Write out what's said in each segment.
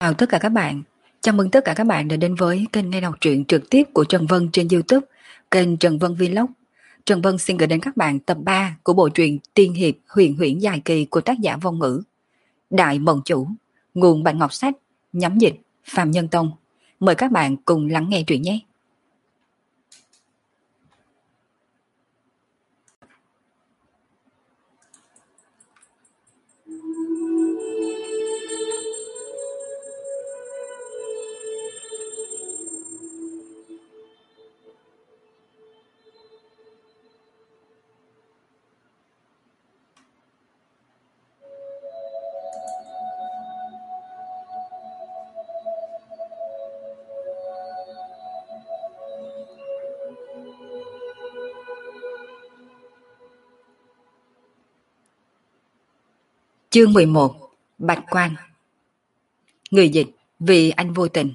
Chào tất cả các bạn. Chào mừng tất cả các bạn đã đến với kênh nghe đọc truyện trực tiếp của Trần Vân trên YouTube, kênh Trần Vân Vlog. Trần Vân xin gửi đến các bạn tập 3 của bộ truyện Tiên hiệp huyền huyễn dài kỳ của tác giả Vong Ngữ. Đại Mộng Chủ, nguồn Bạch Ngọc Sách, nhóm dịch Phạm Nhân Tông. Mời các bạn cùng lắng nghe truyện nhé. Chương 11. Bạch Quan. Người dịch Vì Anh Vô Tình.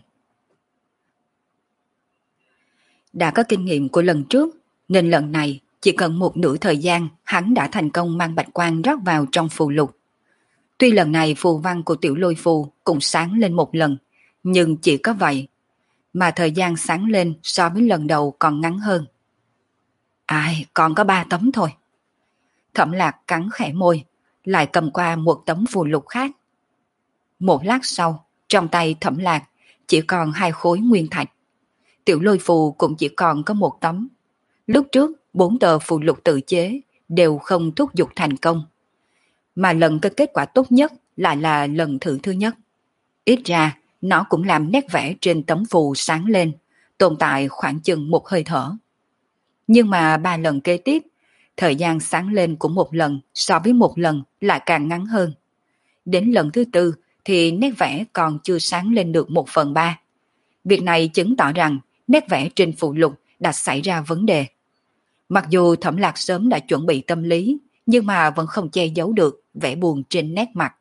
Đã có kinh nghiệm của lần trước, nên lần này chỉ cần một nửa thời gian hắn đã thành công mang bạch quan rót vào trong phù lục. Tuy lần này phù văn của tiểu lôi phù cũng sáng lên một lần, nhưng chỉ có vậy, mà thời gian sáng lên so với lần đầu còn ngắn hơn. Ai, còn có 3 tấm thôi. Thẩm Lạc cắn khẽ môi, lại cầm qua một tấm phù lục khác. Một lát sau, trong tay Thẩm Lạc chỉ còn 2 khối nguyên thạch. Tiểu lôi phù cũng chỉ còn có 1 tấm. Lúc trước, 4 tờ phù lục tự chế đều không thúc giục thành công. Mà lần có kết quả tốt nhất lại là lần thử thứ nhất. Ít ra, nó cũng làm nét vẽ trên tấm phù sáng lên, tồn tại khoảng chừng một hơi thở. Nhưng mà 3 lần kế tiếp, thời gian sáng lên của một lần so với một lần lại càng ngắn hơn. Đến lần thứ 4 thì nét vẽ còn chưa sáng lên được 1/3. Việc này chứng tỏ rằng nét vẽ trên phù lục đã xảy ra vấn đề. Mặc dù Thẩm Lạc sớm đã chuẩn bị tâm lý, nhưng mà vẫn không che giấu được vẻ buồn trên nét mặt.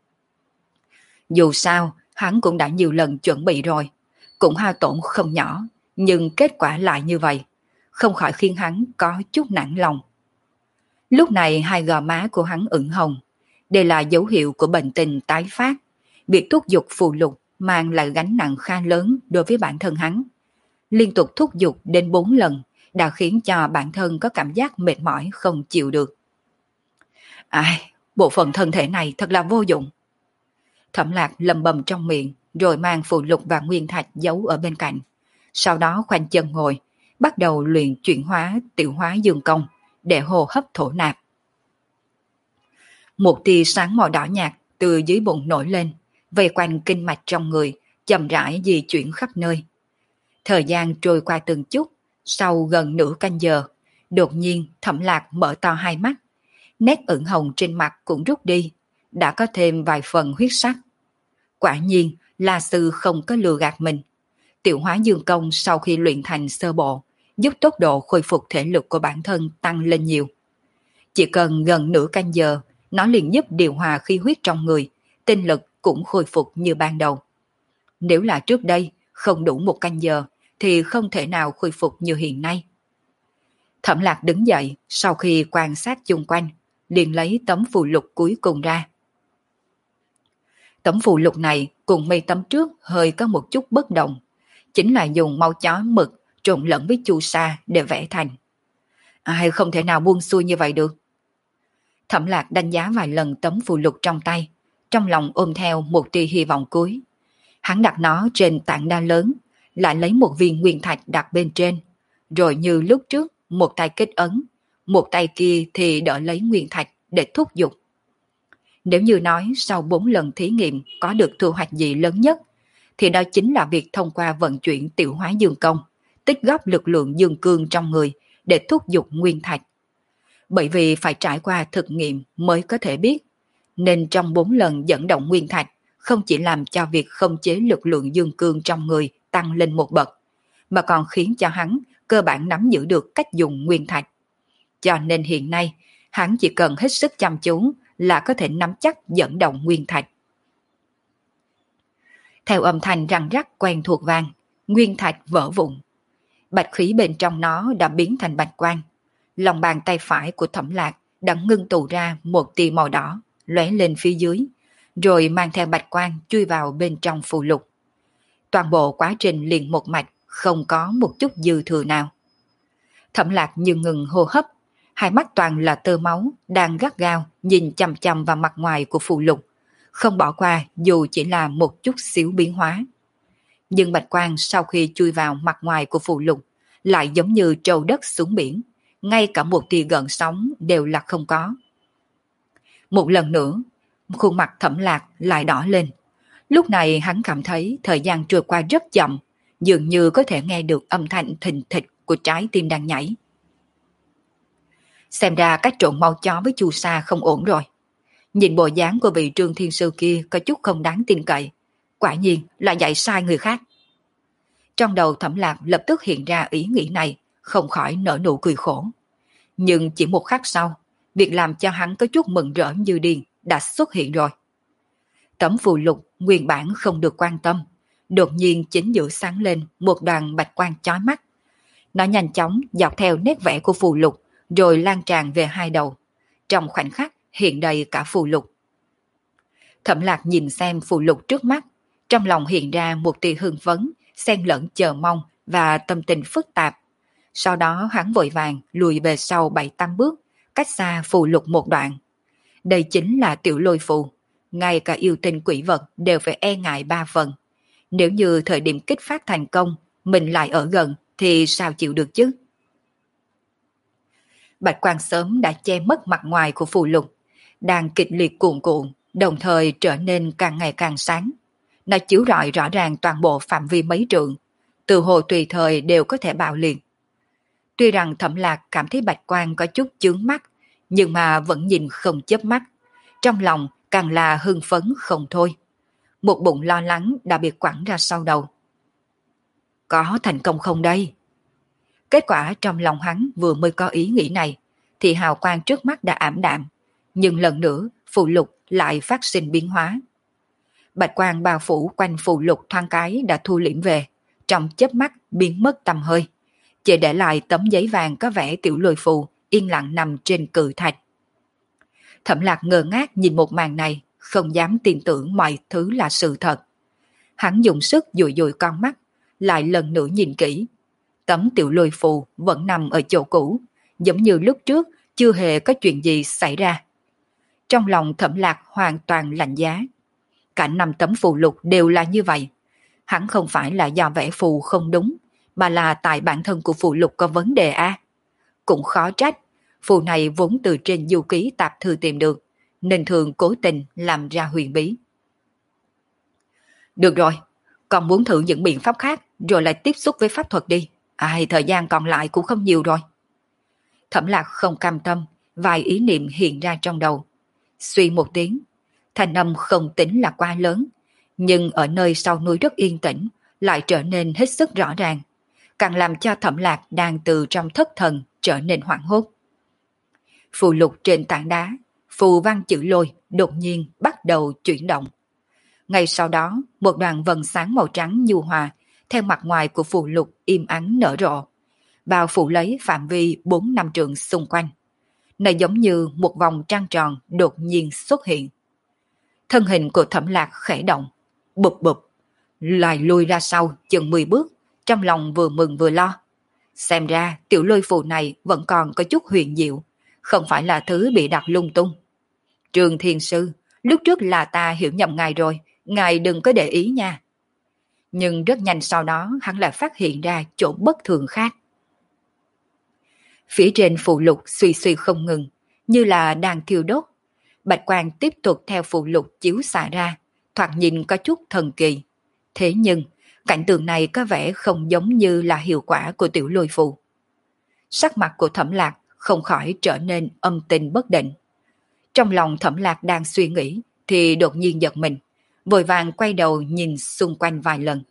Dù sao, hắn cũng đã nhiều lần chuẩn bị rồi, cũng hao tổn không nhỏ, nhưng kết quả lại như vậy, không khỏi khiến hắn có chút nản lòng. Lúc này 2 gò má của hắn ửng hồng, đây là dấu hiệu của bệnh tình tái phát. Việc thúc giục phù lục mang lại gánh nặng khá lớn đối với bản thân hắn. Liên tục thúc giục đến 4 lần đã khiến cho bản thân có cảm giác mệt mỏi không chịu được. Ai, bộ phận thân thể này thật là vô dụng. Thẩm Lạc lầm bầm trong miệng, rồi mang phù lục và nguyên thạch giấu ở bên cạnh. Sau đó khoanh chân ngồi, bắt đầu luyện chuyển hóa tiểu hóa dương công để hô hấp thổ nạp. Một tia sáng màu đỏ nhạt từ dưới bụng nổi lên, vây quanh kinh mạch trong người, chậm rãi di chuyển khắp nơi. Thời gian trôi qua từng chút, sau gần nửa canh giờ, đột nhiên Thẩm Lạc mở to hai mắt. Nét ửng hồng trên mặt cũng rút đi, đã có thêm vài phần huyết sắc. Quả nhiên, La Sư không có lừa gạt mình. Tiểu hóa dương công sau khi luyện thành sơ bộ, giúp tốc độ khôi phục thể lực của bản thân tăng lên nhiều. Chỉ cần gần nửa canh giờ, nó liền giúp điều hòa khí huyết trong người, tinh lực cũng khôi phục như ban đầu. Nếu là trước đây, không đủ 1 canh giờ, thì không thể nào khôi phục như hiện nay. Thẩm Lạc đứng dậy, sau khi quan sát chung quanh, liền lấy tấm phù lục cuối cùng ra. Tấm phù lục này cùng mấy tấm trước hơi có một chút bất đồng, chính là dùng máu chó mực trộn lẫn với chu sa để vẽ thành. Ai không thể nào buông xuôi như vậy được. Thẩm Lạc đánh giá vài lần tấm phù lục trong tay, trong lòng ôm theo một tia hy vọng cuối. Hắn đặt nó trên tảng đá lớn, lại lấy một viên nguyên thạch đặt bên trên, rồi như lúc trước một tay kết ấn, một tay kia thì đỡ lấy nguyên thạch để thúc giục. Nếu như nói sau 4 lần thí nghiệm có được thu hoạch gì lớn nhất, thì đó chính là việc thông qua vận chuyển tiểu hóa dương công, tích góp lực lượng dương cương trong người để thúc giục nguyên thạch. Bởi vì phải trải qua thực nghiệm mới có thể biết, nên trong 4 lần dẫn động nguyên thạch không chỉ làm cho việc khống chế lực lượng dương cương trong người tăng lên một bậc, mà còn khiến cho hắn cơ bản nắm giữ được cách dùng nguyên thạch. Cho nên hiện nay, hắn chỉ cần hết sức chăm chú là có thể nắm chắc dẫn động nguyên thạch. Theo âm thanh răng rắc quen thuộc vang, nguyên thạch vỡ vụn. Bạch khí bên trong nó đã biến thành bạch quang. Lòng bàn tay phải của Thẩm Lạc đã ngưng tụ ra một tia màu đỏ, lóe lên phía dưới, rồi mang theo bạch quang chui vào bên trong phù lục. Toàn bộ quá trình liền một mạch, không có một chút dư thừa nào. Thẩm Lạc như ngừng hô hấp, hai mắt toàn là tơ máu, đang gắt gao nhìn chằm chằm vào mặt ngoài của phù lục, không bỏ qua dù chỉ là một chút xíu biến hóa. Nhưng bạch quang sau khi chui vào mặt ngoài của phù lục, lại giống như trâu đất xuống biển, ngay cả một tia gợn sóng đều là không có. Một lần nữa, khuôn mặt Thẩm Lạc lại đỏ lên. Lúc này hắn cảm thấy thời gian trôi qua rất chậm, dường như có thể nghe được âm thanh thình thịch của trái tim đang nhảy. Xem ra cách trộn mau chó với chu sa không ổn rồi. Nhìn bộ dáng của vị Trương Thiên Sư kia có chút không đáng tin cậy. Quả nhiên là dạy sai người khác. Trong đầu Thẩm Lạc lập tức hiện ra ý nghĩ này, không khỏi nở nụ cười khổ. Nhưng chỉ một khắc sau, việc làm cho hắn có chút mừng rỡ như điên đã xuất hiện rồi. Tấm phù lục nguyên bản không được quan tâm, đột nhiên chính giữa sáng lên một đoàn bạch quang chói mắt. Nó nhanh chóng dọc theo nét vẽ của phù lục, rồi lan tràn về hai đầu. Trong khoảnh khắc hiện đầy cả phù lục. Thẩm Lạc nhìn xem phù lục trước mắt, trong lòng hiện ra một tia hưng phấn, xen lẫn chờ mong và tâm tình phức tạp. Sau đó hắn vội vàng lùi về sau 7-8 bước, cách xa phù lục một đoạn. Đây chính là Tiểu Lôi phù, ngay cả yêu tinh quỷ vật đều phải e ngại 3 phần. Nếu như thời điểm kích phát thành công, mình lại ở gần thì sao chịu được chứ? Bạch quang sớm đã che mất mặt ngoài của phù lục, đang kịch liệt cuồn cuộn, đồng thời trở nên càng ngày càng sáng. Nó chiếu rọi rõ ràng toàn bộ phạm vi mấy trượng, từ hồ tùy thời đều có thể bạo liệt. Tuy rằng Thẩm Lạc cảm thấy bạch quang có chút chướng mắt, nhưng mà vẫn nhìn không chớp mắt, trong lòng càng là hưng phấn không thôi. Một bụng lo lắng đã bị quẳng ra sau đầu. Có thành công không đây? Kết quả trong lòng hắn vừa mới có ý nghĩ này, thì hào quang trước mắt đã ảm đạm, nhưng lần nữa phù lục lại phát sinh biến hóa. Bạch quang bao phủ quanh phù lục thoáng cái đã thu liễm về, trong chớp mắt biến mất tăm hơi, chỉ để lại tấm giấy vàng có vẽ Tiểu Lôi phù yên lặng nằm trên cự thạch. Thẩm Lạc ngơ ngác nhìn một màn này, không dám tin tưởng mọi thứ là sự thật. Hắn dùng sức dụi dụi con mắt, lại lần nữa nhìn kỹ. Tấm Tiểu Lôi phù vẫn nằm ở chỗ cũ, giống như lúc trước chưa hề có chuyện gì xảy ra. Trong lòng Thẩm Lạc hoàn toàn lạnh giá. Cả 5 tấm phù lục đều là như vậy. Hắn không phải là do vẽ phù không đúng, mà là tại bản thân của phù lục có vấn đề a. Cũng khó trách, phù này vốn từ trên du ký tạp thư tìm được, nên thường cố tình làm ra huyền bí. Được rồi, còn muốn thử những biện pháp khác rồi lại tiếp xúc với pháp thuật đi. Thời gian còn lại cũng không nhiều rồi. Thẩm Lạc không cam tâm, vài ý niệm hiện ra trong đầu. Suy một tiếng, thanh âm không tính là quá lớn, nhưng ở nơi sau núi rất yên tĩnh, lại trở nên hết sức rõ ràng, càng làm cho Thẩm Lạc đang từ trong thất thần trở nên hoảng hốt. Phù lục trên tảng đá, phù văn chữ Lôi đột nhiên bắt đầu chuyển động. Ngay sau đó, một đoàn vầng sáng màu trắng nhu hòa theo mặt ngoài của phù lục im ắng nở rộ, bao phủ lấy phạm vi 4-5 trượng xung quanh. Nơi giống như một vòng trăng tròn đột nhiên xuất hiện. Thân hình của Thẩm Lạc khẽ động, bụp bụp, lại lui ra sau chừng 10 bước, trong lòng vừa mừng vừa lo. Xem ra Tiểu Lôi phù này vẫn còn có chút huyền diệu, không phải là thứ bị đặt lung tung. Trương Thiên Sư, lúc trước là ta hiểu nhầm ngài rồi, ngài đừng có để ý nha. Nhưng rất nhanh sau đó hắn lại phát hiện ra chỗ bất thường khác. Phía trên phù lục suy suy không ngừng, như là đang thiêu đốt. Bạch quang tiếp tục theo phù lục chiếu xạ ra, thoạt nhìn có chút thần kỳ. Thế nhưng, cảnh tượng này có vẻ không giống như là hiệu quả của Tiểu Lôi phù. Sắc mặt của Thẩm Lạc không khỏi trở nên âm tình bất định. Trong lòng Thẩm Lạc đang suy nghĩ, thì đột nhiên giật mình, vội vàng quay đầu nhìn xung quanh vài lần.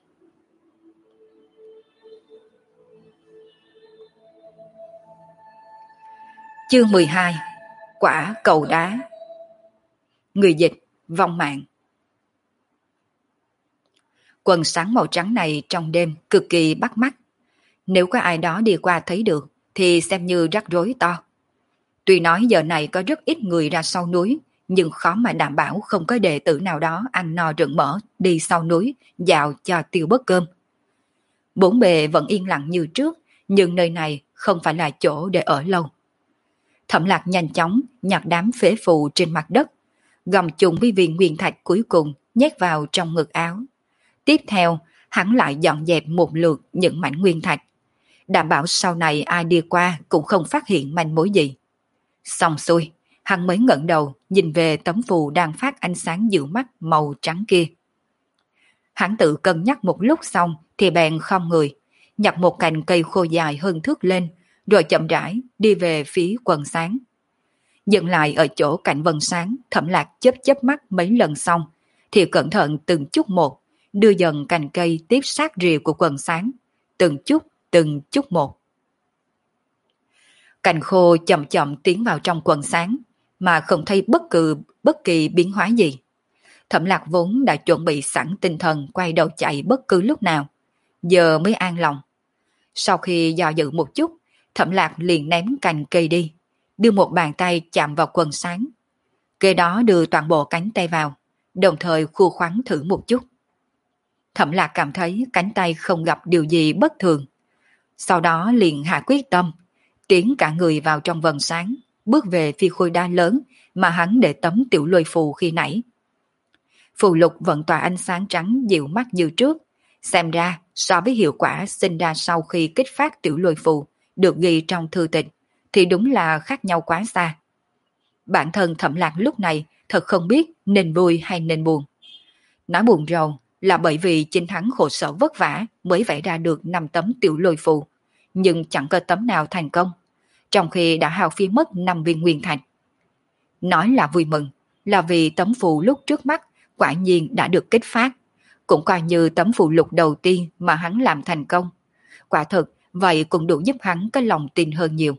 Chương 12. Quả cầu đá. Người dịch, vong mạng. Quần sáng màu trắng này trong đêm cực kỳ bắt mắt. Nếu có ai đó đi qua thấy được, thì xem như rắc rối to. Tuy nói giờ này có rất ít người ra sau núi, nhưng khó mà đảm bảo không có đệ tử nào đó ăn no rừng mỡ đi sau núi dạo cho tiêu bớt cơm. Bốn bề vẫn yên lặng như trước, nhưng nơi này không phải là chỗ để ở lâu. Thẩm Lạc nhanh chóng nhặt đám phế phù trên mặt đất, gom chung với viên nguyên thạch cuối cùng nhét vào trong ngực áo. Tiếp theo, hắn lại dọn dẹp một lượt những mảnh nguyên thạch, đảm bảo sau này ai đi qua cũng không phát hiện manh mối gì. Xong xuôi, hắn mới ngẩng đầu nhìn về tấm phù đang phát ánh sáng dịu mắt màu trắng kia. Hắn tự cân nhắc một lúc xong thì bèn khom người, nhặt một cành cây khô dài hơn thước lên, rồi chậm rãi đi về phía quần sáng. Dừng lại ở chỗ cạnh vân sáng, Thẩm Lạc chớp chớp mắt mấy lần xong, thì cẩn thận từng chút một, đưa dần cành cây tiếp sát rìa của quần sáng, từng chút một. Cành khô chậm chậm tiến vào trong quần sáng, mà không thấy bất kỳ biến hóa gì. Thẩm Lạc vốn đã chuẩn bị sẵn tinh thần quay đầu chạy bất cứ lúc nào, giờ mới an lòng. Sau khi do dự một chút, Thẩm Lạc liền ném cành cây đi, đưa một bàn tay chạm vào quần sáng. Kế đó đưa toàn bộ cánh tay vào, đồng thời khua khoắn thử một chút. Thẩm Lạc cảm thấy cánh tay không gặp điều gì bất thường. Sau đó liền hạ quyết tâm, tiến cả người vào trong vần sáng, bước về phía khối đá lớn mà hắn để tấm tiểu lôi phù khi nãy. Phù lục vẫn tỏa ánh sáng trắng dịu mắt như trước, xem ra so với hiệu quả sinh ra sau khi kích phát tiểu lôi phù được ghi trong thư tịch thì đúng là khác nhau quá xa. Bản thân Thẩm Lạc lúc này thật không biết nên vui hay nên buồn. Nói buồn rầu là bởi vì chính hắn khổ sở vất vả mới vẽ ra được 5 tấm tiểu lôi phù, nhưng chẳng có tấm nào thành công, trong khi đã hao phí mất 5 viên nguyên thạch. Nói là vui mừng, là vì tấm phù lúc trước mắt quả nhiên đã được kích phát, cũng coi như tấm phù lục đầu tiên mà hắn làm thành công. Quả thực, vậy cũng đủ giúp hắn có lòng tin hơn nhiều.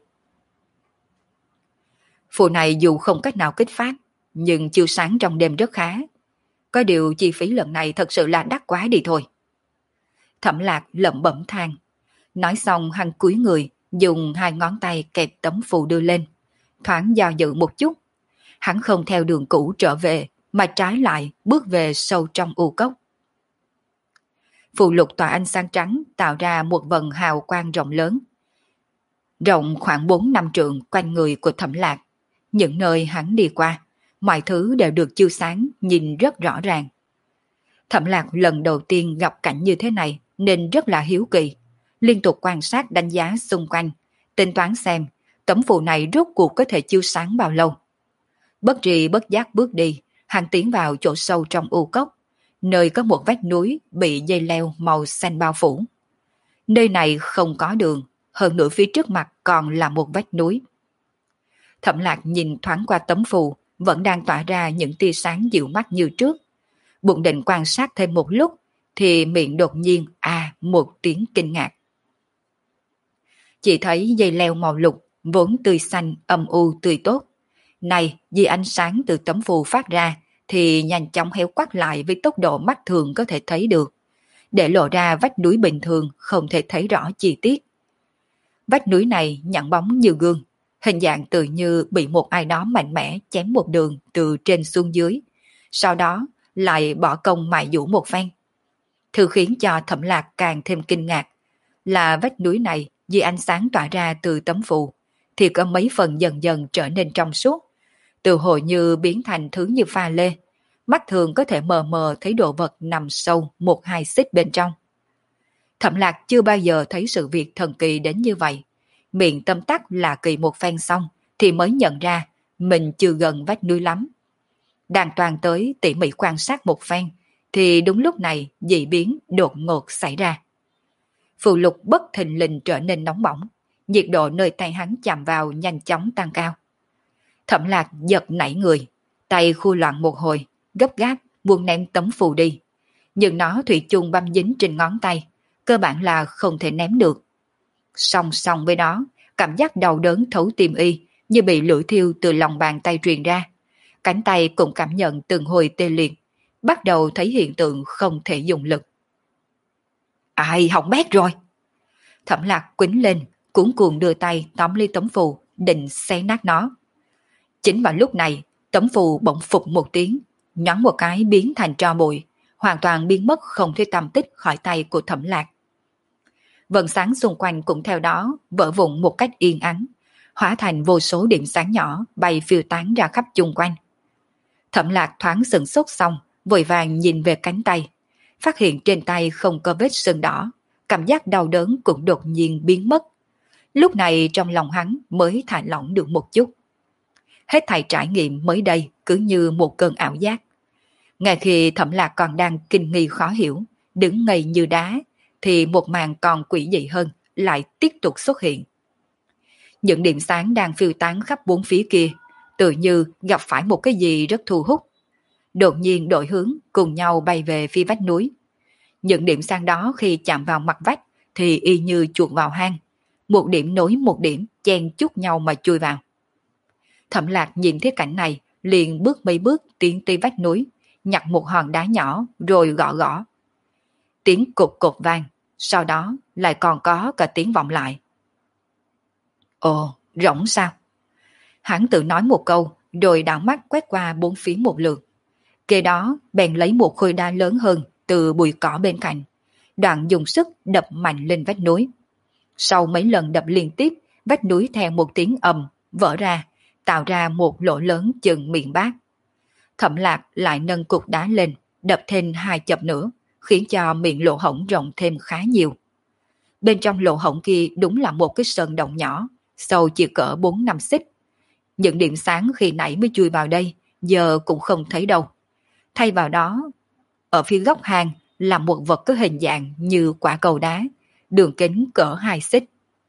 Phù này dù không cách nào kích phát, nhưng chiếu sáng trong đêm rất khá. Có điều chi phí lần này thật sự là đắt quá đi thôi. Thẩm Lạc lẩm bẩm than. Nói xong hắn cúi người, dùng 2 ngón tay kẹp tấm phù đưa lên. Thoáng do dự một chút. Hắn không theo đường cũ trở về, mà trái lại bước về sâu trong u cốc. Phù lục tỏa ánh sáng trắng tạo ra một vần hào quang rộng lớn. Rộng khoảng 4-5 trượng quanh người của Thẩm Lạc. Những nơi hắn đi qua, mọi thứ đều được chiếu sáng, nhìn rất rõ ràng. Thẩm Lạc lần đầu tiên gặp cảnh như thế này nên rất là hiếu kỳ, liên tục quan sát đánh giá xung quanh, tính toán xem tấm phù này rốt cuộc có thể chiếu sáng bao lâu. Bất tri bất giác bước đi, hắn tiến vào chỗ sâu trong u cốc, nơi có một vách núi bị dây leo màu xanh bao phủ. Nơi này không có đường, hơn nữa phía trước mặt còn là một vách núi. Thẩm Lạc nhìn thoáng qua tấm phù, vẫn đang tỏa ra những tia sáng dịu mắt như trước. Bụng định quan sát thêm một lúc, thì miệng đột nhiên một tiếng kinh ngạc. Chỉ thấy dây leo màu lục, vốn tươi xanh, âm u tươi tốt. Này, vì ánh sáng từ tấm phù phát ra, thì nhanh chóng héo quắt lại với tốc độ mắt thường có thể thấy được, để lộ ra vách núi bình thường không thể thấy rõ chi tiết. Vách núi này nhẵn bóng như gương, hình dạng tự như bị một ai đó mạnh mẽ chém một đường từ trên xuống dưới, sau đó lại bỏ công mài dũa một phen. Thứ khiến cho Thẩm Lạc càng thêm kinh ngạc là vách núi này vì ánh sáng tỏa ra từ tấm phù thì có mấy phần dần dần trở nên trong suốt, từ hồi như biến thành thứ như pha lê, mắt thường có thể mờ mờ thấy đồ vật nằm sâu 1-2 xích bên trong. Thẩm Lạc chưa bao giờ thấy sự việc thần kỳ đến như vậy, miệng tâm tắc là kỳ một phen xong thì mới nhận ra mình chưa gần vách núi lắm. Đang toàn tới tỉ mỉ quan sát một phen thì đúng lúc này dị biến đột ngột xảy ra. Phù lục bất thình lình trở nên nóng bỏng, nhiệt độ nơi tay hắn chạm vào nhanh chóng tăng cao. Thẩm Lạc giật nảy người, tay khu loạn một hồi, gấp gáp muốn ném tấm phù đi, nhưng nó thủy chung băm dính trên ngón tay, cơ bản là không thể ném được. Song song với đó, cảm giác đau đớn thấu tim y như bị lửa thiêu từ lòng bàn tay truyền ra. Cánh tay cũng cảm nhận từng hồi tê liệt, bắt đầu thấy hiện tượng không thể dùng lực. Ai hỏng bét rồi! Thẩm Lạc quýnh lên, cuống cuồng đưa tay tóm lấy tấm phù, định xé nát nó. Chính vào lúc này, Tấm phù bỗng phục một tiếng, nhoáng một cái biến thành tro bụi, hoàn toàn biến mất không thấy tăm tích khỏi tay của Thẩm Lạc. Vầng sáng xung quanh cũng theo đó vỡ vụn một cách yên ắng, hóa thành vô số điểm sáng nhỏ bay phiêu tán ra khắp chung quanh. Thẩm Lạc thoáng sửng sốt xong, vội vàng nhìn về cánh tay, phát hiện trên tay không có vết sưng đỏ, cảm giác đau đớn cũng đột nhiên biến mất. Lúc này trong lòng hắn mới thả lỏng được một chút. Hết thảy trải nghiệm mới đây cứ như một cơn ảo giác. Ngay khi Thẩm Lạc còn đang kinh nghi khó hiểu, đứng ngây như đá, thì một màn còn quỷ dị hơn lại tiếp tục xuất hiện. Những điểm sáng đang phiêu tán khắp bốn phía kia, tự như gặp phải một cái gì rất thu hút. Đột nhiên đổi hướng cùng nhau bay về phía vách núi. Những điểm sáng đó khi chạm vào mặt vách thì y như chuột vào hang. Một điểm nối một điểm chen chúc nhau mà chui vào. Thẩm Lạc nhìn thấy cảnh này liền bước mấy bước tiến tới vách núi, nhặt một hòn đá nhỏ rồi gõ gõ. Tiếng cục cục vang, sau đó lại còn có cả tiếng vọng lại. Ồ, rỗng sao? Hắn tự nói một câu rồi đảo mắt quét qua bốn phía một lượt. Kế đó bèn lấy một khối đá lớn hơn từ bụi cỏ bên cạnh, đoạn dùng sức đập mạnh lên vách núi. Sau mấy lần đập liên tiếp, vách núi theo một tiếng ầm vỡ ra, tạo ra một lỗ lớn chừng miệng bát. Thẩm Lạc lại nâng cục đá lên, đập thêm 2 chập nữa, khiến cho miệng lỗ hổng rộng thêm khá nhiều. Bên trong lỗ hổng kia đúng là một cái sơn động nhỏ, sâu chỉ cỡ 4-5 xích. Những điểm sáng khi nãy mới chui vào đây, giờ cũng không thấy đâu. Thay vào đó, ở phía góc hang là một vật có hình dạng như quả cầu đá, đường kính cỡ 2 xích.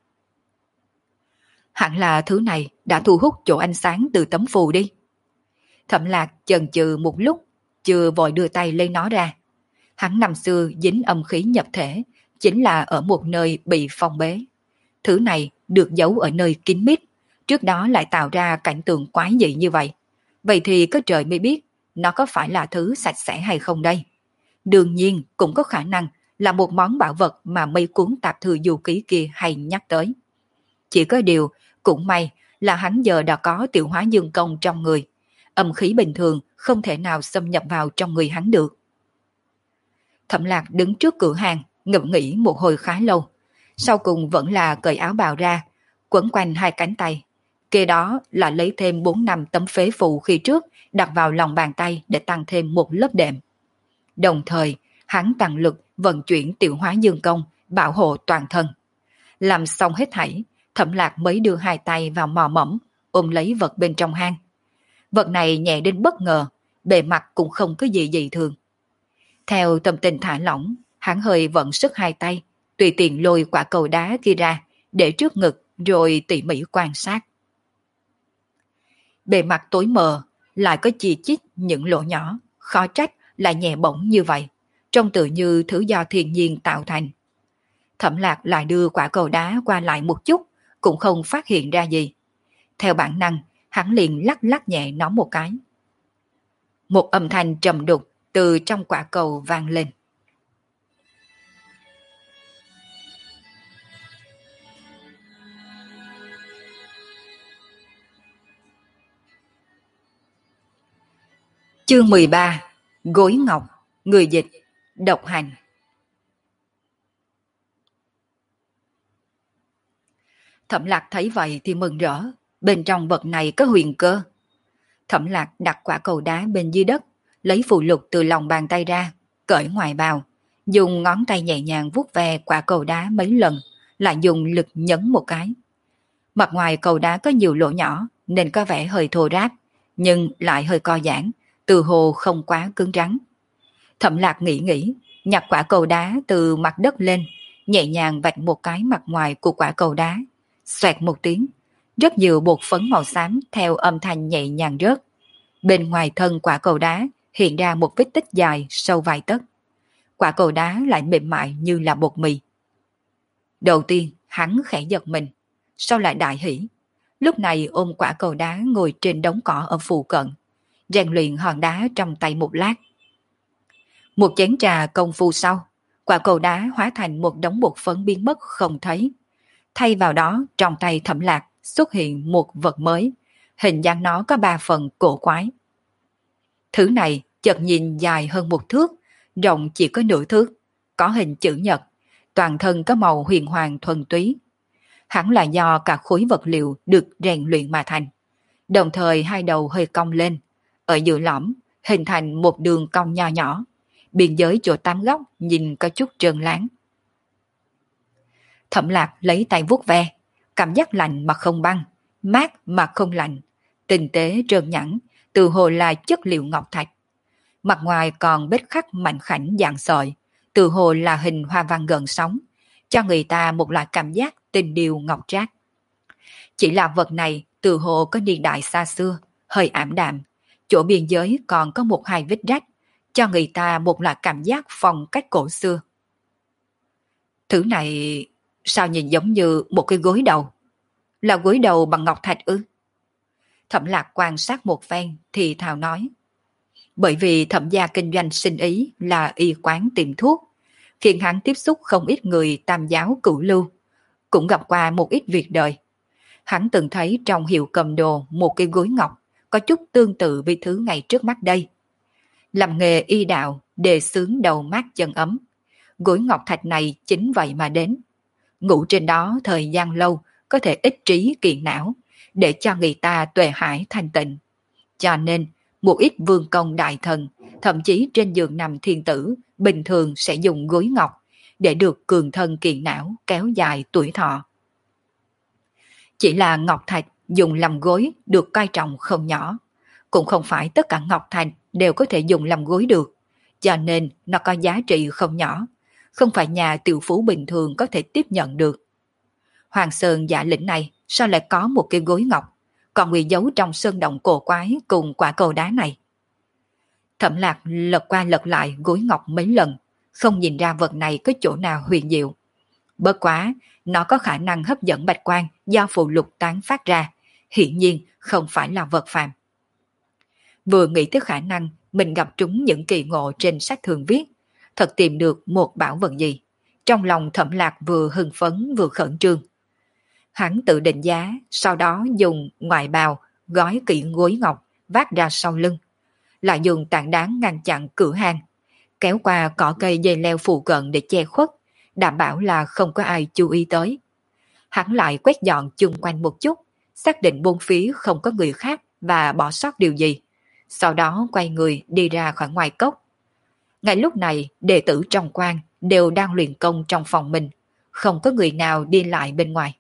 Hẳn là thứ này đã thu hút chỗ ánh sáng từ tấm phù đi. Thẩm Lạc chần chừ một lúc, chưa vội đưa tay lấy nó ra. Hắn năm xưa dính âm khí nhập thể, chính là ở một nơi bị phong bế. Thứ này được giấu ở nơi kín mít, trước đó lại tạo ra cảnh tượng quái dị như vậy. Vậy thì có trời mới biết, nó có phải là thứ sạch sẽ hay không đây? Đương nhiên cũng có khả năng là một món bảo vật mà mấy cuốn tạp thư du ký kia hay nhắc tới. Chỉ có điều, cũng may là hắn giờ đã có tiểu hóa dương công trong người. Âm khí bình thường không thể nào xâm nhập vào trong người hắn được. Thẩm Lạc đứng trước cửa hàng, ngẫm nghĩ một hồi khá lâu. Sau cùng vẫn là cởi áo bào ra, quấn quanh 2 cánh tay. Kế đó là lấy thêm 4-5 tấm phế phù khi trước, đặt vào lòng bàn tay để tăng thêm một lớp đệm. Đồng thời, hắn tăng lực vận chuyển tiểu hóa dương công, bảo hộ toàn thân. Làm xong hết thảy, Thẩm Lạc mới đưa 2 tay vào mò mẫm, ôm lấy vật bên trong hang. Vật này nhẹ đến bất ngờ, bề mặt cũng không có gì dị thường. Theo tâm tình thả lỏng, hắn hơi vận sức 2 tay, tùy tiện lôi quả cầu đá kia ra, để trước ngực rồi tỉ mỉ quan sát. Bề mặt tối mờ, lại có chi chít những lỗ nhỏ, khó trách lại nhẹ bỗng như vậy, trông tự như thứ do thiên nhiên tạo thành. Thẩm Lạc lại đưa quả cầu đá qua lại một chút, cũng không phát hiện ra gì. Theo bản năng, hắn liền lắc lắc nhẹ nó một cái. Một âm thanh trầm đục từ trong quả cầu vang lên. Chương 13. Gối ngọc, người dịch, độc hành. Thẩm Lạc thấy vậy thì mừng rỡ, bên trong vật này có huyền cơ. Thẩm Lạc đặt quả cầu đá bên dưới đất, lấy phù lục từ lòng bàn tay ra, cởi ngoài bào, dùng ngón tay nhẹ nhàng vuốt ve quả cầu đá mấy lần, lại dùng lực nhấn một cái. Mặt ngoài cầu đá có nhiều lỗ nhỏ nên có vẻ hơi thô ráp, nhưng lại hơi co giãn, từ hồ không quá cứng rắn. Thẩm Lạc nghĩ, nhặt quả cầu đá từ mặt đất lên, nhẹ nhàng vạch một cái mặt ngoài của quả cầu đá. Xoẹt một tiếng, rất nhiều bột phấn màu xám theo âm thanh nhẹ nhàng rớt. Bên ngoài thân quả cầu đá hiện ra một vết tích dài sâu vài tấc. Quả cầu đá lại mềm mại như là bột mì. Đầu tiên hắn khẽ giật mình, sau lại đại hỉ. Lúc này ôm quả cầu đá ngồi trên đống cỏ ở phụ cận, rèn luyện hòn đá trong tay một lát. Một chén trà công phu sau, quả cầu đá hóa thành một đống bột phấn biến mất không thấy. Thay vào đó trong tay Thẩm Lạc xuất hiện một vật mới, hình dáng nó có 3 phần cổ quái. Thứ này chợt nhìn dài hơn 1 thước, rộng chỉ có nửa thước, có hình chữ nhật, toàn thân có màu huyền hoàng thuần túy. Hẳn là do cả khối vật liệu được rèn luyện mà thành. Đồng thời hai đầu hơi cong lên, ở giữa lõm hình thành một đường cong nho nhỏ, biên giới chỗ 8 góc nhìn có chút trơn láng. Thẩm Lạc lấy tay vuốt ve, cảm giác lạnh mà không băng, mát mà không lạnh, tinh tế trơn nhẵn, từ hồ là chất liệu ngọc thạch. Mặt ngoài còn bết khắc mảnh khảnh dạng sợi, từ hồ là hình hoa văn gần sóng, cho người ta một loại cảm giác tình điều ngọc trác. Chỉ là vật này từ hồ có niên đại xa xưa, hơi ảm đạm, chỗ biên giới còn có 1-2 vết rách, cho người ta một loại cảm giác phong cách cổ xưa. Thứ này sao nhìn giống như một cái gối đầu? Là gối đầu bằng ngọc thạch ư? Thẩm Lạc quan sát một phen thì thào nói. Bởi vì thẩm gia kinh doanh sinh ý là y quán tiệm thuốc, khiến hắn tiếp xúc không ít người tam giáo cửu lưu, cũng gặp qua một ít việc đời. Hắn từng thấy trong hiệu cầm đồ một cái gối ngọc có chút tương tự với thứ ngày trước mắt đây. Làm nghề y đạo, đề xướng đầu mát chân ấm. Gối ngọc thạch này chính vậy mà đến. Ngủ trên đó thời gian lâu có thể ích trí kiện não, để cho người ta tuệ hải thanh tịnh. Cho nên, một ít vương công đại thần, thậm chí trên giường nằm thiên tử, bình thường sẽ dùng gối ngọc để được cường thân kiện não, kéo dài tuổi thọ. Chỉ là ngọc thạch dùng làm gối được coi trọng không nhỏ. Cũng không phải tất cả ngọc thạch đều có thể dùng làm gối được, cho nên nó có giá trị không nhỏ, không phải nhà tiểu phú bình thường có thể tiếp nhận được. Hoàng Sơn Dạ Lĩnh này sao lại có một cái gối ngọc, còn bị giấu trong sơn động cổ quái cùng quả cầu đá này? Thẩm Lạc lật qua lật lại gối ngọc mấy lần, không nhìn ra vật này có chỗ nào huyền diệu. Bất quá, nó có khả năng hấp dẫn bạch quang do phù lục tán phát ra, hiển nhiên không phải là vật phàm. Vừa nghĩ tới khả năng mình gặp trúng những kỳ ngộ trên sách thường viết, thật tìm được một bảo vật gì, trong lòng Thẩm Lạc vừa hưng phấn vừa khẩn trương. Hắn tự định giá, sau đó dùng ngoại bào gói kỹ gối ngọc vác ra sau lưng, lại dùng tảng đá ngăn chặn cửa hang, kéo qua cỏ cây dây leo phụ cận để che khuất, đảm bảo là không có ai chú ý tới. Hắn lại quét dọn chung quanh một chút, xác định bốn phía không có người khác và bỏ sót điều gì, sau đó quay người đi ra khỏi ngoài cốc. Ngay lúc này, đệ tử trong quan đều đang luyện công trong phòng mình, không có người nào đi lại bên ngoài.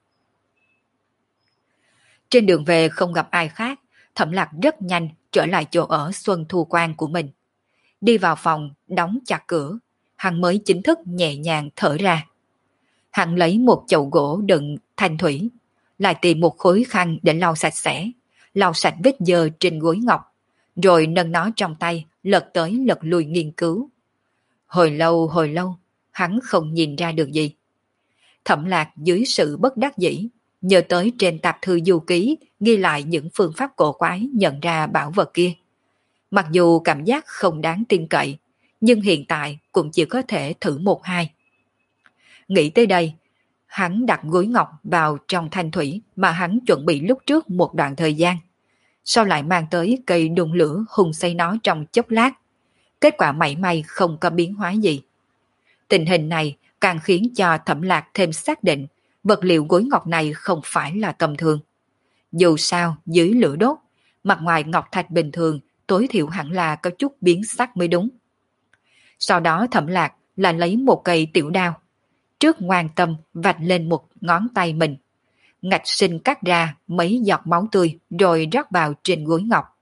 Trên đường về không gặp ai khác, Thẩm Lạc rất nhanh trở lại chỗ ở Xuân Thu Quan của mình. Đi vào phòng, đóng chặt cửa, hắn mới chính thức nhẹ nhàng thở ra. Hắn lấy một chậu gỗ đựng thanh thủy, lại tìm một khối khăn để lau sạch sẽ, lau sạch vết dơ trên gối ngọc, rồi nâng nó trong tay, lật tới lật lui nghiên cứu. Hồi lâu, hắn không nhìn ra được gì. Thẩm Lạc dưới sự bất đắc dĩ, nhớ tới trên tạp thư du ký ghi lại những phương pháp cổ quái nhận ra bảo vật kia. Mặc dù cảm giác không đáng tin cậy, nhưng hiện tại cũng chỉ có thể thử 1-2. Nghĩ tới đây, hắn đặt gối ngọc vào trong thanh thủy mà hắn chuẩn bị lúc trước một đoạn thời gian. Sau lại mang tới cây đun lửa hùng xây nó trong chốc lát. Kết quả mảy may không có biến hóa gì. Tình hình này càng khiến cho Thẩm Lạc thêm xác định vật liệu gối ngọc này không phải là tầm thường. Dù sao dưới lửa đốt, mặt ngoài ngọc thạch bình thường tối thiểu hẳn là có chút biến sắc mới đúng. Sau đó Thẩm Lạc là lấy một cây tiểu đao, trước ngoan tâm vạch lên một ngón tay mình, ngạch sinh cắt ra mấy giọt máu tươi rồi rót vào trên gối ngọc.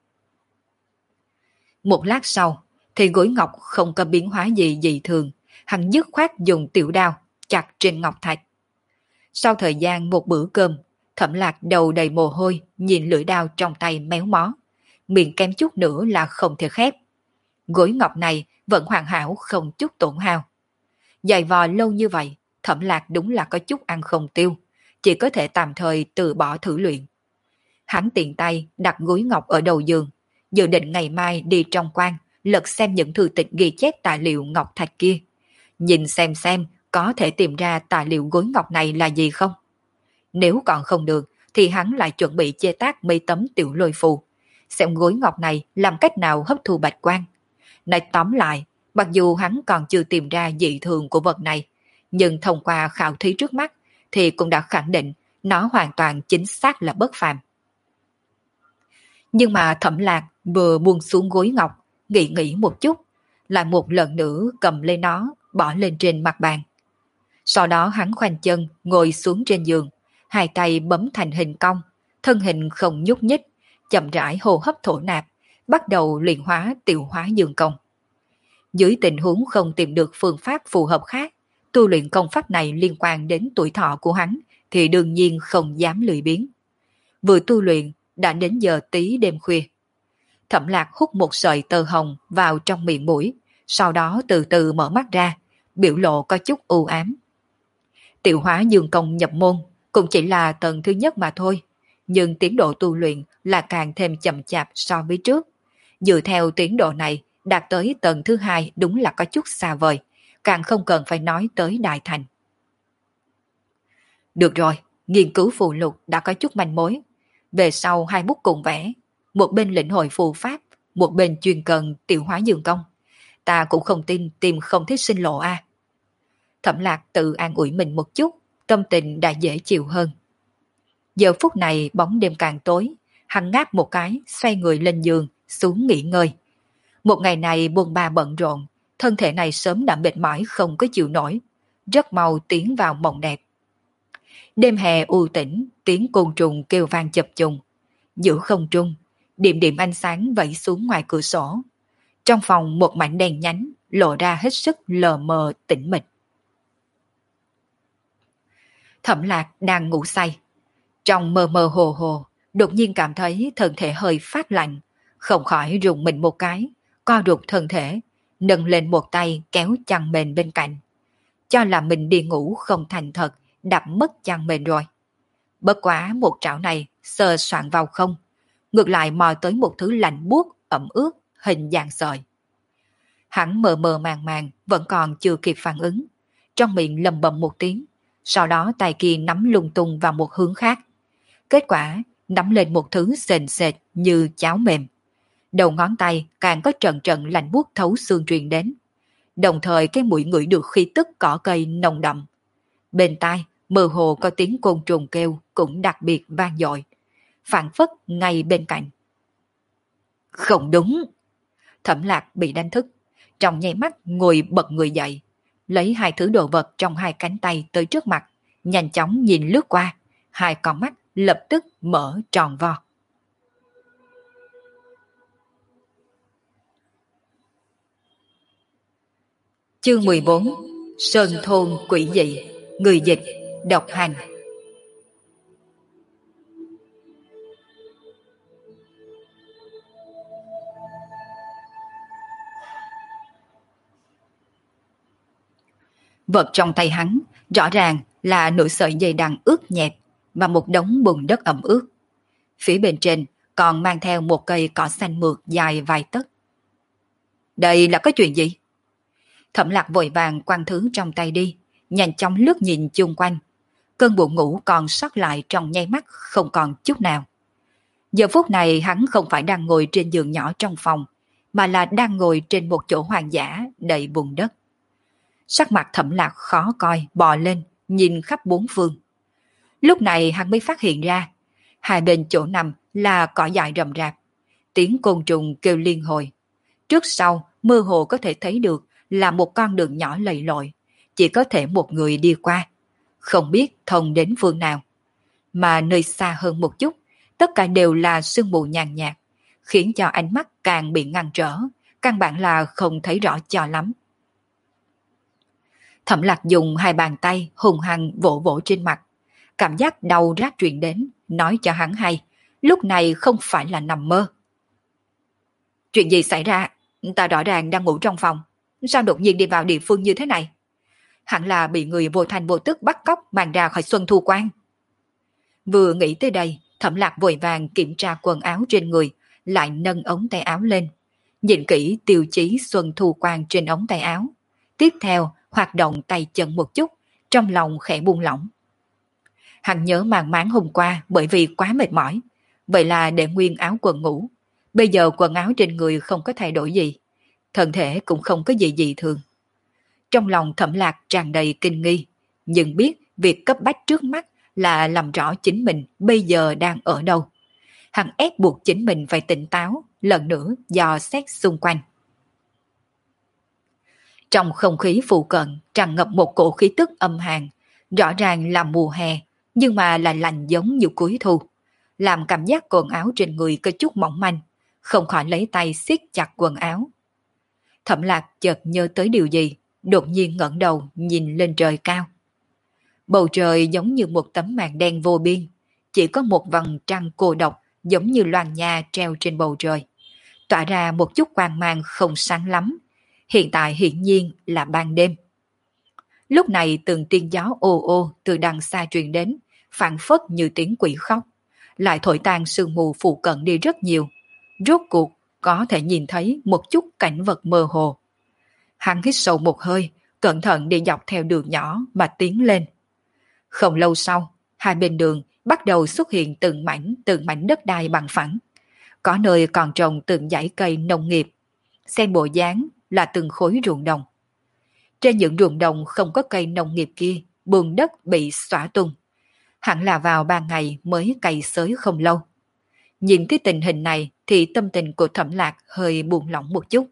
Một lát sau, thì gối ngọc không có biến hóa gì dị thường, hắn dứt khoát dùng tiểu đao chặt trên ngọc thạch. Sau thời gian một bữa cơm, Thẩm Lạc đầu đầy mồ hôi nhìn lưỡi đao trong tay méo mó, miệng kém chút nữa là không thể khép. Gối ngọc này vẫn hoàn hảo không chút tổn hao. Dày vò lâu như vậy, Thẩm Lạc đúng là có chút ăn không tiêu, chỉ có thể tạm thời từ bỏ thử luyện. Hắn tiện tay đặt gối ngọc ở đầu giường, dự định ngày mai đi trong quan lật xem những thư tịch ghi chép tài liệu ngọc thạch kia, nhìn xem có thể tìm ra tài liệu gối ngọc này là gì không. Nếu còn không được thì hắn lại chuẩn bị chế tác mấy tấm tiểu lôi phù, xem gối ngọc này làm cách nào hấp thu bạch quang. Nói tóm lại, mặc dù hắn còn chưa tìm ra dị thường của vật này, nhưng thông qua khảo thí trước mắt thì cũng đã khẳng định nó hoàn toàn chính xác là bất phàm. Nhưng mà Thẩm Lạc vừa buông xuống gối ngọc, nghĩ một chút, lại một lần nữa cầm lên nó, bỏ lên trên mặt bàn. Sau đó hắn khoanh chân ngồi xuống trên giường, hai tay bấm thành hình cong, thân hình không nhúc nhích, chậm rãi hô hấp thổ nạp, bắt đầu luyện hóa tiểu hóa dương công. Dưới tình huống không tìm được phương pháp phù hợp khác, tu luyện công pháp này liên quan đến tuổi thọ của hắn thì đương nhiên không dám lười biếng. Vừa tu luyện đã đến giờ tí đêm khuya. Thẩm Lạc hút một sợi tơ hồng vào trong miệng mũi, sau đó từ từ mở mắt ra, biểu lộ có chút u ám. Tiểu hóa dương công nhập môn cũng chỉ là tầng thứ nhất mà thôi, nhưng tiến độ tu luyện là càng thêm chậm chạp so với trước. Dựa theo tiến độ này, đạt tới tầng thứ hai đúng là có chút xa vời, càng không cần phải nói tới đại thành. Được rồi, nghiên cứu phù lục đã có chút manh mối. Về sau hai bút cùng vẽ, một bên lĩnh hội phù pháp, một bên chuyên cần tiểu hóa dương công. Ta cũng không tin tìm không thấy sinh lộ a. Thẩm Lạc tự an ủi mình một chút, tâm tình đã dễ chịu hơn. Giờ phút này bóng đêm càng tối, hắn ngáp một cái, xoay người lên giường, xuống nghỉ ngơi. Một ngày này buồn ba bận rộn, thân thể này sớm đã mệt mỏi không có chịu nổi, rất mau tiến vào mộng đẹp. Đêm hè u tĩnh, tiếng côn trùng kêu vang chập trùng. Giữa không trung, điểm điểm ánh sáng vẩy xuống ngoài cửa sổ. Trong phòng một mảnh đèn nhánh, lộ ra hết sức lờ mờ tĩnh mịch. Thẩm Lạc đang ngủ say. Trong mơ mơ hồ hồ, đột nhiên cảm thấy thân thể hơi phát lạnh, không khỏi rùng mình một cái, co rụt thân thể, nâng lên một tay kéo chăn mền bên cạnh. Cho là mình đi ngủ không thành thật, đập mất chăn mền rồi. Bất quá một trảo này sờ soạn vào không, ngược lại mò tới một thứ lạnh buốt, ẩm ướt, hình dạng sợi. Hắn mờ mờ màng màng, vẫn còn chưa kịp phản ứng. Trong miệng lầm bầm một tiếng, sau đó tay kia nắm lung tung vào một hướng khác. Kết quả, nắm lên một thứ sền sệt như cháo mềm. Đầu ngón tay càng có trận trận lạnh buốt thấu xương truyền đến. Đồng thời cái mũi ngửi được khí tức cỏ cây nồng đậm. Bên tai, mơ hồ có tiếng côn trùng kêu cũng đặc biệt vang dội, phảng phất ngay bên cạnh. Không đúng! Thẩm Lạc bị đánh thức, trong nháy mắt ngồi bật người dậy, lấy hai thứ đồ vật trong hai cánh tay tới trước mặt, nhanh chóng nhìn lướt qua, hai con mắt lập tức mở tròn vo. Chương 14: Sơn thôn quỷ dị. Người dịch Độc Hành. Vật trong tay hắn rõ ràng là nửa sợi dây đằng ướt nhẹp và một đống bùn đất ẩm ướt. Phía bên trên còn mang theo một cây cỏ xanh mượt dài vài tấc. Đây là có chuyện gì? Thẩm Lạc vội vàng quăng thứ trong tay đi, nhanh chóng lướt nhìn chung quanh. Cơn buồn ngủ còn sót lại trong nháy mắt không còn chút nào. Giờ phút này hắn không phải đang ngồi trên giường nhỏ trong phòng, mà là đang ngồi trên một chỗ hoang dã đầy bùn đất. Sắc mặt Thẩm Lạc khó coi, bò lên, nhìn khắp bốn phương. Lúc này hắn mới phát hiện ra, hai bên chỗ nằm là cỏ dại rậm rạp, tiếng côn trùng kêu liên hồi. Trước sau, mơ hồ có thể thấy được là một con đường nhỏ lầy lội, chỉ có thể một người đi qua, không biết thông đến phương nào. Mà nơi xa hơn một chút, tất cả đều là sương mù nhàn nhạt, khiến cho ánh mắt càng bị ngăn trở, căn bản là không thấy rõ cho lắm. Thẩm Lạc dùng hai bàn tay hùng hăng vỗ vỗ trên mặt, cảm giác đau rát truyền đến, nói cho hắn hay, lúc này không phải là nằm mơ. Chuyện gì xảy ra? Ta rõ ràng đang ngủ trong phòng, sao đột nhiên đi vào địa phương như thế này? Hẳn là bị người vô thành vô tức bắt cóc mang ra khỏi Xuân Thu Quan. Vừa nghĩ tới đây, Thẩm Lạc vội vàng kiểm tra quần áo trên người, lại nâng ống tay áo lên, nhìn kỹ tiêu chí Xuân Thu Quan trên ống tay áo. Tiếp theo, hoạt động tay chân một chút, trong lòng khẽ buông lỏng. Hắn nhớ màng máng hôm qua bởi vì quá mệt mỏi, vậy là để nguyên áo quần ngủ. Bây giờ quần áo trên người không có thay đổi gì, thân thể cũng không có gì dị thường. Trong lòng Thẩm Lạc tràn đầy kinh nghi, nhưng biết việc cấp bách trước mắt là làm rõ chính mình bây giờ đang ở đâu. Hắn ép buộc chính mình phải tỉnh táo, lần nữa dò xét xung quanh. Trong không khí phụ cận tràn ngập một cổ khí tức âm hàn, rõ ràng là mùa hè, nhưng mà là lạnh giống như cuối thu, làm cảm giác quần áo trên người có chút mỏng manh, không khỏi lấy tay siết chặt quần áo. Thẩm Lạc chợt nhớ tới điều gì, đột nhiên ngẩng đầu nhìn lên trời cao. Bầu trời giống như một tấm màn đen vô biên, chỉ có một vầng trăng cô độc giống như loàn nha treo trên bầu trời, tỏa ra một chút quang mang không sáng lắm. Hiện tại hiển nhiên là ban đêm. Lúc này từng tiếng gió ồ ồ từ đằng xa truyền đến, phảng phất như tiếng quỷ khóc, lại thổi tan sương mù phụ cận đi rất nhiều. Rốt cuộc có thể nhìn thấy một chút cảnh vật mơ hồ. Hắn hít sâu một hơi, cẩn thận đi dọc theo đường nhỏ mà tiến lên. Không lâu sau, hai bên đường bắt đầu xuất hiện từng mảnh đất đai bằng phẳng. Có nơi còn trồng từng dãy cây nông nghiệp, xem bộ dáng là từng khối ruộng đồng. Trên những ruộng đồng không có cây nông nghiệp kia, bùn đất bị xõa tung. Hẳn là vào ban ngày mới cày xới không lâu. Nhìn cái tình hình này thì tâm tình của Thẩm Lạc hơi buông lỏng một chút.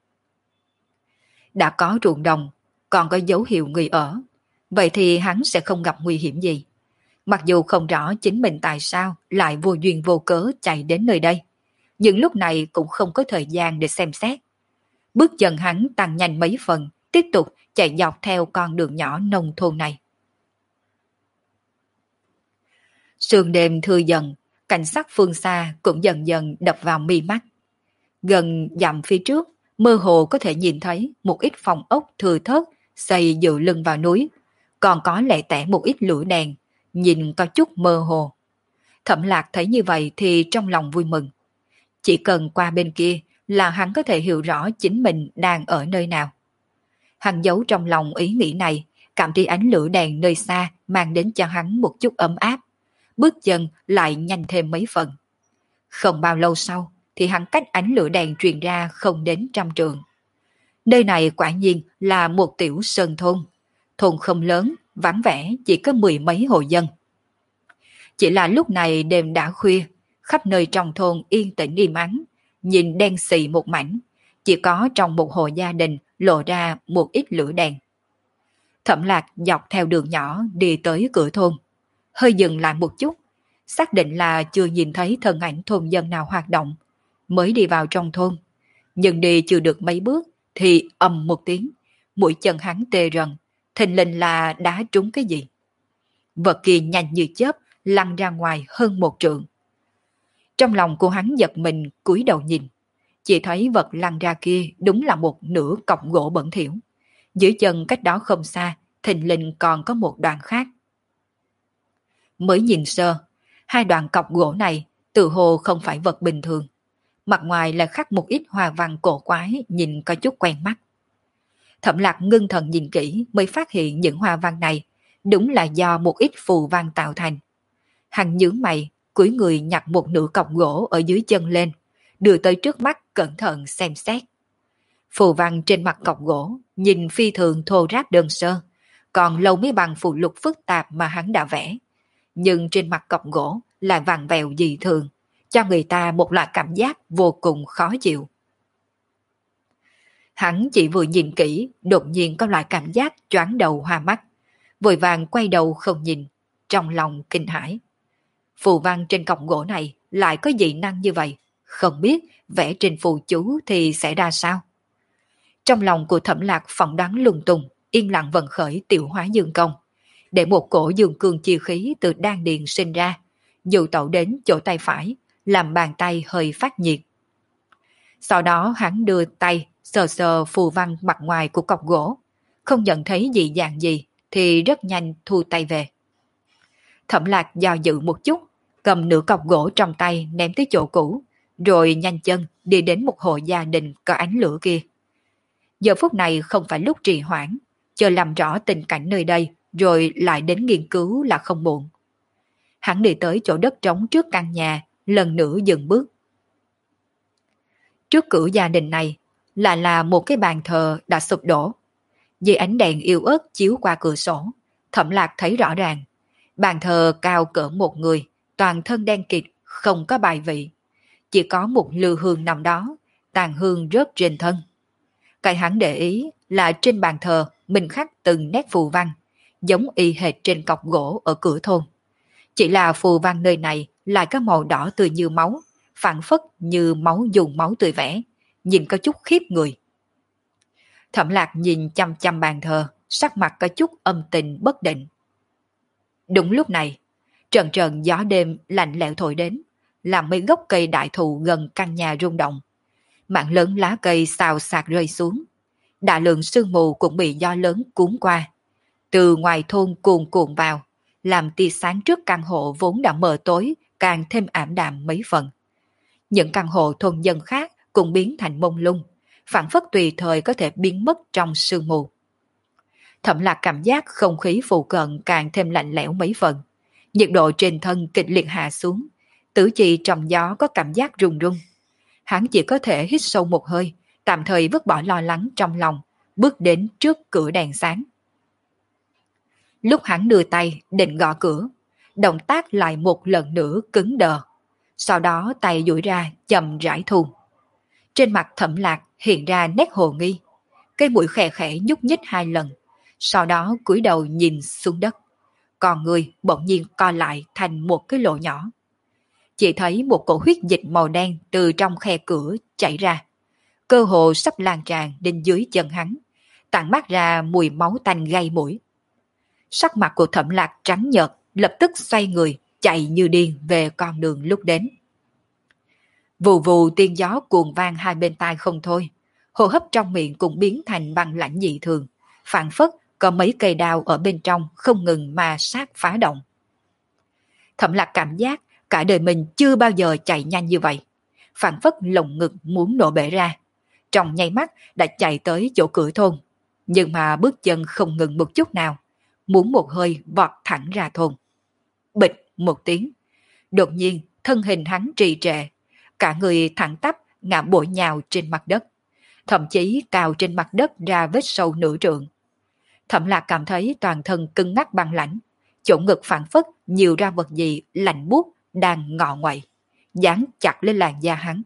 Đã có ruộng đồng, còn có dấu hiệu người ở, vậy thì hắn sẽ không gặp nguy hiểm gì. Mặc dù không rõ chính mình tại sao lại vô duyên vô cớ chạy đến nơi đây, nhưng lúc này cũng không có thời gian để xem xét. Bước chân hắn tăng nhanh mấy phần, tiếp tục chạy dọc theo con đường nhỏ nông thôn này. Sương đêm thưa dần, cảnh sắc phương xa cũng dần dần đập vào mi mắt. Gần dặm phía trước, mơ hồ có thể nhìn thấy một ít phòng ốc thưa thớt xây dựa lưng vào núi, còn có lẻ tẻ một ít lửa đèn, nhìn có chút mơ hồ. Thẩm Lạc thấy như vậy thì trong lòng vui mừng. Chỉ cần qua bên kia là hắn có thể hiểu rõ chính mình đang ở nơi nào. Hắn giấu trong lòng ý nghĩ này, cảm thấy ánh lửa đèn nơi xa mang đến cho hắn một chút ấm áp. Bước chân lại nhanh thêm mấy phần. Không bao lâu sau thì hắn cách ánh lửa đèn truyền ra không đến 100 trượng. Nơi này quả nhiên là một tiểu sơn thôn. Thôn không lớn, vắng vẻ, chỉ có 10 mấy hộ dân. Chỉ là lúc này đêm đã khuya, khắp nơi trong thôn yên tĩnh im ắng, nhìn đen xì một mảnh, chỉ có trong một hộ gia đình lộ ra một ít lửa đèn. Thẩm Lạc dọc theo đường nhỏ đi tới cửa thôn, hơi dừng lại một chút, xác định là chưa nhìn thấy thân ảnh thôn dân nào hoạt động, mới đi vào trong thôn. Nhưng đi chưa được mấy bước thì ầm một tiếng, mũi chân hắn tê rần, thình lình là đá trúng cái gì. Vật kia nhanh như chớp lăn ra ngoài hơn 1 trượng. Trong lòng của hắn giật mình cúi đầu nhìn, chỉ thấy vật lăn ra kia đúng là một nửa cọc gỗ bẩn thỉu. Dưới chân cách đó không xa, thình lình còn có một đoạn khác. Mới nhìn sơ, hai đoạn cọc gỗ này tự hồ không phải vật bình thường. Mặt ngoài là khắc một ít hoa văn cổ quái, nhìn có chút quen mắt. Thẩm Lạc ngưng thần nhìn kỹ mới phát hiện những hoa văn này đúng là do một ít phù văn tạo thành. Hắn nhướng mày, cúi người nhặt một nửa cọc gỗ ở dưới chân lên, đưa tới trước mắt cẩn thận xem xét. Phù văn trên mặt cọc gỗ nhìn phi thường thô ráp đơn sơ, còn lâu mới bằng phù lục phức tạp mà hắn đã vẽ. Nhưng trên mặt cọc gỗ lại vằn vẹo dị thường, cho người ta một loại cảm giác vô cùng khó chịu. Hắn chỉ vừa nhìn kỹ, đột nhiên có loại cảm giác choáng đầu hoa mắt, vội vàng quay đầu không nhìn, trong lòng kinh hãi. Phù văn trên cọc gỗ này lại có dị năng như vậy, không biết vẽ trên phù chú thì sẽ ra sao. Trong lòng của Thẩm Lạc phỏng đoán lung tung, yên lặng vận khởi tiểu hóa dương công, để một cổ dương cương chi khí từ đan điền sinh ra, dụ tẩu đến chỗ tay phải, làm bàn tay hơi phát nhiệt. Sau đó hắn đưa tay sờ sờ phù văn mặt ngoài của cọc gỗ, không nhận thấy dị dạng gì thì rất nhanh thu tay về. Thẩm Lạc do dự một chút, cầm nửa cọc gỗ trong tay ném tới chỗ cũ, rồi nhanh chân đi đến một hộ gia đình có ánh lửa kia. Giờ phút này không phải lúc trì hoãn, chờ làm rõ tình cảnh nơi đây rồi lại đến nghiên cứu là không muộn. Hắn đi tới chỗ đất trống trước căn nhà, lần nữa dừng bước. Trước cửa gia đình này là một cái bàn thờ đã sụp đổ. Dưới ánh đèn yếu ớt chiếu qua cửa sổ, Thẩm Lạc thấy rõ ràng. Bàn thờ cao cỡ một người, toàn thân đen kịt, không có bài vị. Chỉ có một lư hương nằm đó, tàn hương rớt trên thân. Cái hắn để ý là trên bàn thờ mình khắc từng nét phù văn, giống y hệt trên cọc gỗ ở cửa thôn. Chỉ là phù văn nơi này lại có màu đỏ tươi như máu, phản phất như máu dùng máu tươi vẽ, nhìn có chút khiếp người. Thẩm Lạc nhìn chăm chăm bàn thờ, sắc mặt có chút âm tình bất định. Đúng lúc này, trận trận gió đêm lạnh lẽo thổi đến, làm mấy gốc cây đại thụ gần căn nhà rung động. Mảng lớn lá cây xào xạc rơi xuống. Đại lượng sương mù cũng bị gió lớn cuốn qua. Từ ngoài thôn cuồn cuộn vào, làm tia sáng trước căn hộ vốn đã mờ tối càng thêm ảm đạm mấy phần. Những căn hộ thôn dân khác cũng biến thành mông lung, phản phất tùy thời có thể biến mất trong sương mù. Thẩm Lạc cảm giác không khí phụ cận càng thêm lạnh lẽo mấy phần. Nhiệt độ trên thân kịch liệt hạ xuống, tứ chi trong gió có cảm giác run run. Hắn chỉ có thể hít sâu một hơi, tạm thời vứt bỏ lo lắng trong lòng, bước đến trước cửa đèn sáng. Lúc hắn đưa tay định gõ cửa, động tác lại một lần nữa cứng đờ. Sau đó tay duỗi ra chậm rãi thu. Trên mặt Thẩm Lạc hiện ra nét hồ nghi. Cái mũi khẽ khẽ nhúc nhích 2 lần, sau đó cúi đầu nhìn xuống đất. Còn người bỗng nhiên co lại thành một cái lỗ nhỏ. Chỉ thấy một cổ huyết dịch màu đen từ trong khe cửa chảy ra. Cơ hồ sắp lan tràn đến dưới chân hắn, tản mát ra mùi máu tanh gây mũi. Sắc mặt của Thẩm Lạc trắng nhợt, lập tức xoay người, chạy như điên về con đường lúc đến. Vù vù tiếng gió cuồng vang hai bên tai không thôi, hô hấp trong miệng cũng biến thành băng lãnh dị thường, phảng phất có mấy cây đao ở bên trong không ngừng mà sát phá động. Thẩm Lạc cảm giác cả đời mình chưa bao giờ chạy nhanh như vậy, phảng phất lồng ngực muốn nổ bể ra. Trong nháy mắt đã chạy tới chỗ cửa thôn, nhưng mà bước chân không ngừng một chút nào, muốn một hơi vọt thẳng ra thôn. Bịch một tiếng, đột nhiên thân hình hắn trì trệ, cả người thẳng tắp ngã bổ nhào trên mặt đất, thậm chí cào trên mặt đất ra vết sâu nửa trượng. Thẩm Lạc cảm thấy toàn thân cứng ngắc băng lãnh, chỗ ngực phản phất nhiều ra vật gì lạnh buốt đang ngọ nguậy, dán chặt lên làn da hắn.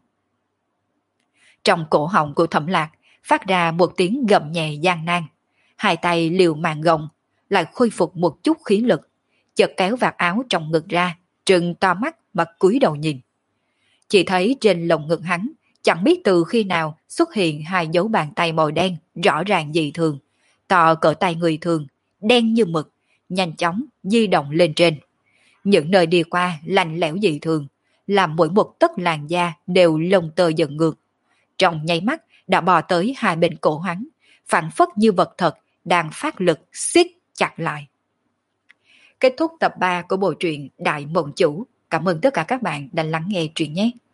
Trong cổ họng của Thẩm Lạc phát ra một tiếng gầm nhẹ gian nan, hai tay liều mạng gồng, lại khôi phục một chút khí lực, chợt kéo vạt áo trong ngực ra, trừng to mắt mà cúi đầu nhìn. Chỉ thấy trên lồng ngực hắn chẳng biết từ khi nào xuất hiện 2 dấu bàn tay màu đen rõ ràng dị thường, to cỡ tay người thường, đen như mực, nhanh chóng di động lên trên. Những nơi đi qua lạnh lẽo dị thường, làm mỗi một tấc làn da đều lông tơ dựng ngược. Trong nháy mắt đã bò tới hai bên cổ hắn, phản phất như vật thật đang phát lực siết chặt lại. Kết thúc tập 3 của bộ truyện Đại Mộng Chủ. Cảm ơn tất cả các bạn đã lắng nghe truyện nhé.